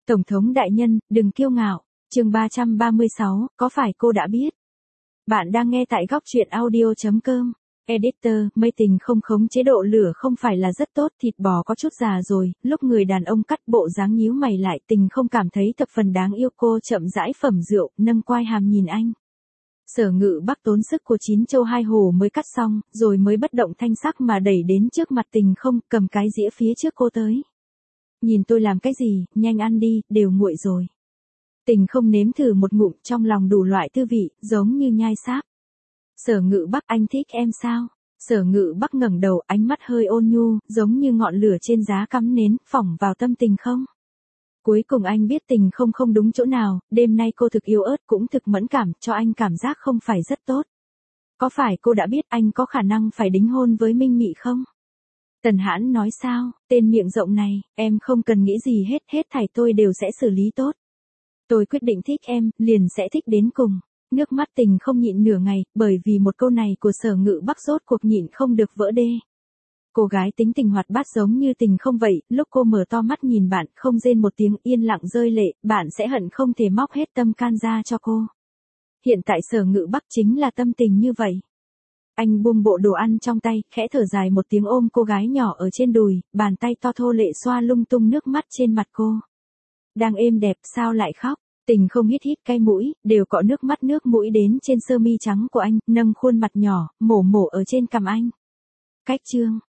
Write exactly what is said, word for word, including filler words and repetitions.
Tổng thống đại nhân, đừng kiêu ngạo. Chương ba trăm ba mươi sáu, có phải cô đã biết? Bạn đang nghe tại góc truyện audio chấm com. Editor, mây tình không khống chế độ lửa không phải là rất tốt, thịt bò có chút già rồi, lúc người đàn ông cắt bộ dáng nhíu mày lại, tình không cảm thấy thập phần đáng yêu. Cô chậm rãi phẩm rượu, nâng quai hàm nhìn anh. Sở Ngự Bắc tốn sức của chín châu hai hồ mới cắt xong, rồi mới bất động thanh sắc mà đẩy đến trước mặt tình không, cầm cái dĩa phía trước cô tới. Nhìn tôi làm cái gì, nhanh ăn đi, đều nguội rồi. Tình không nếm thử một ngụm, trong lòng đủ loại tư vị, giống như nhai sáp. Sở Ngự Bắc, anh thích em sao? Sở Ngự Bắc ngẩng đầu, ánh mắt hơi ôn nhu, giống như ngọn lửa trên giá cắm nến, phỏng vào tâm tình không. Cuối cùng anh biết tình không không đúng chỗ nào, đêm nay cô thực yếu ớt cũng thực mẫn cảm, cho anh cảm giác không phải rất tốt. Có phải cô đã biết anh có khả năng phải đính hôn với Minh Mị không? Tần Hãn nói sao, tên miệng rộng này, em không cần nghĩ gì hết, hết thảy tôi đều sẽ xử lý tốt. Tôi quyết định thích em, liền sẽ thích đến cùng. Nước mắt tình không nhịn nửa ngày, bởi vì một câu này của Sở Ngự Bắc rốt cuộc nhịn không được vỡ đê. Cô gái tính tình hoạt bát giống như tình không vậy, lúc cô mở to mắt nhìn bạn, không rên một tiếng, yên lặng rơi lệ, bạn sẽ hận không thể móc hết tâm can ra cho cô. Hiện tại Sở Ngự Bắc chính là tâm tình như vậy. Anh buông bộ đồ ăn trong tay, khẽ thở dài một tiếng, ôm cô gái nhỏ ở trên đùi, bàn tay to thô lệ xoa lung tung nước mắt trên mặt cô. Đang êm đẹp, sao lại khóc? Tình không hít hít cái mũi, đều cọ nước mắt nước mũi đến trên sơ mi trắng của anh, nâng khuôn mặt nhỏ, mổ mổ ở trên cằm anh. Cách chương,